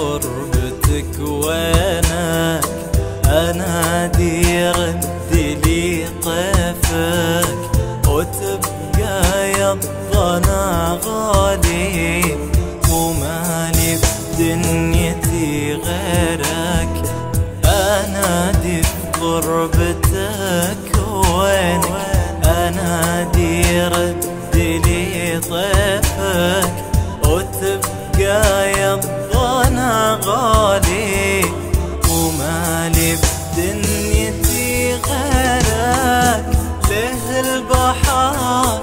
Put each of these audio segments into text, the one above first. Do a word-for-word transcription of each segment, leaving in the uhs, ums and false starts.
غربتك وينك، انادي رد لي طيفك وتبقى يضنا غالي، ومالي بدنيتي غيرك، انادي في غربتك وينك، انادي رد لي طيفك وتبقى يضنا غالي، ومالي بدنيتي غيرك. له البحر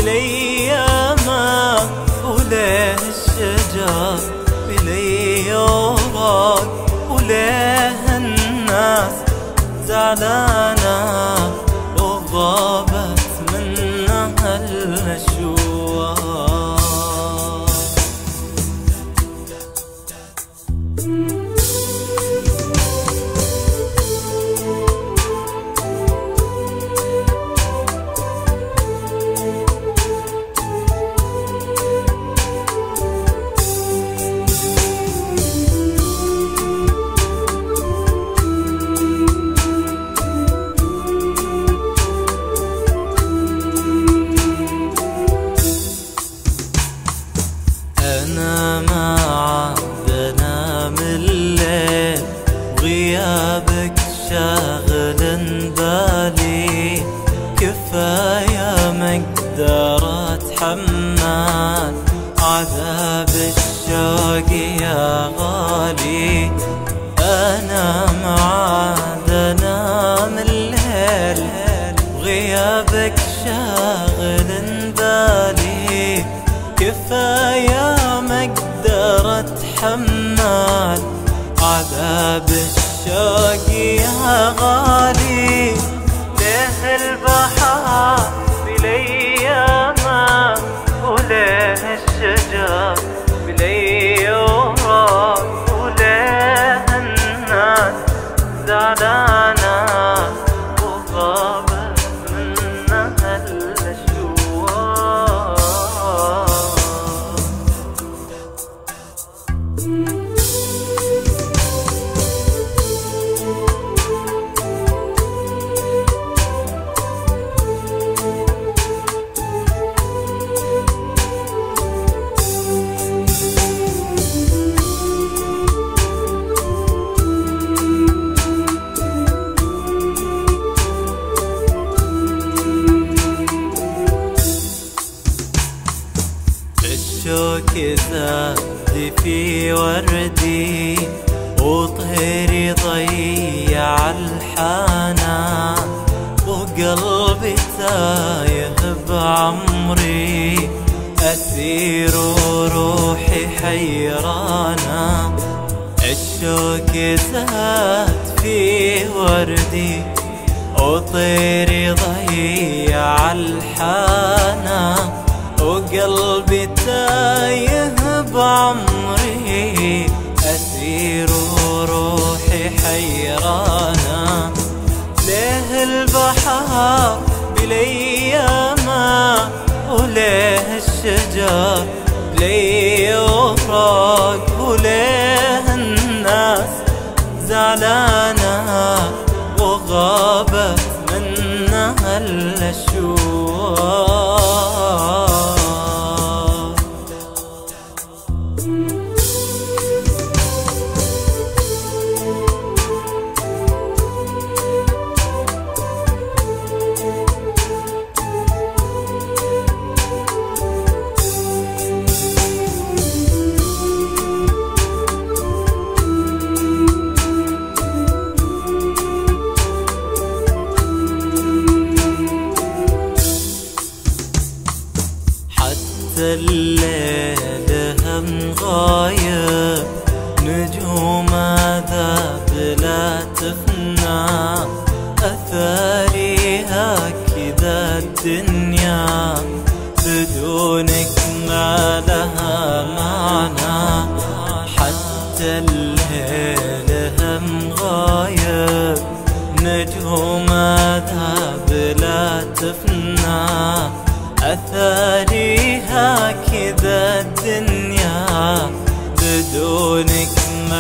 بليامه وله الشجر بلي وراك، وله الناس زعلانه وغابت منها الاشواق. أنا ما عاد أنام الليل وغيابك شاغل بالي، كفاية ما أقدر أتحمل عذاب الشوق يا غالي. أنا ما عاد أنام الليل وغيابك شاغل بالي، كفاية ما اقدر اتحمل عذاب الشوق يا غالي. له البحر بليامه وله الشجر بلي وراك، وله الناس زعلانه وغابت منها الاشواق. الشوك زاد في وردي وطيري ضيع الحنان، وقلبي تايه بعمري أسير وروحي حيرانة. الشوك زاد في وردي وطيري ضيع الحنان، وقلبي تايه بعمري أسير وروحي حيرانة. له البحر بليامه وله الشجر بلي وراك، وله الناس زعلانه وغابت منها الاشواق. الليل هم غايب نجوم ذاب لا تفنى، أثاريها كذا الدنيا بدونك ما لها معنى. حتى الليل هم غايب نجوم ذاب لا تفنى، أثاريها كذا الدنيا بدونك ما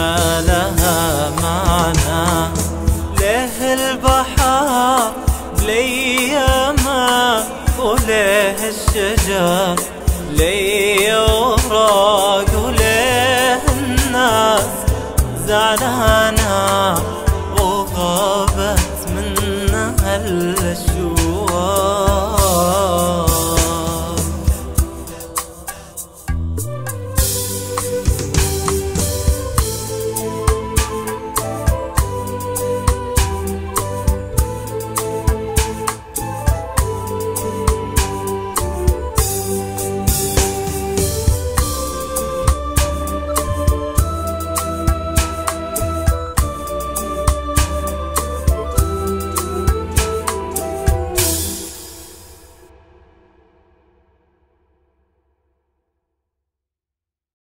زعلانة وغابت منها الشوق.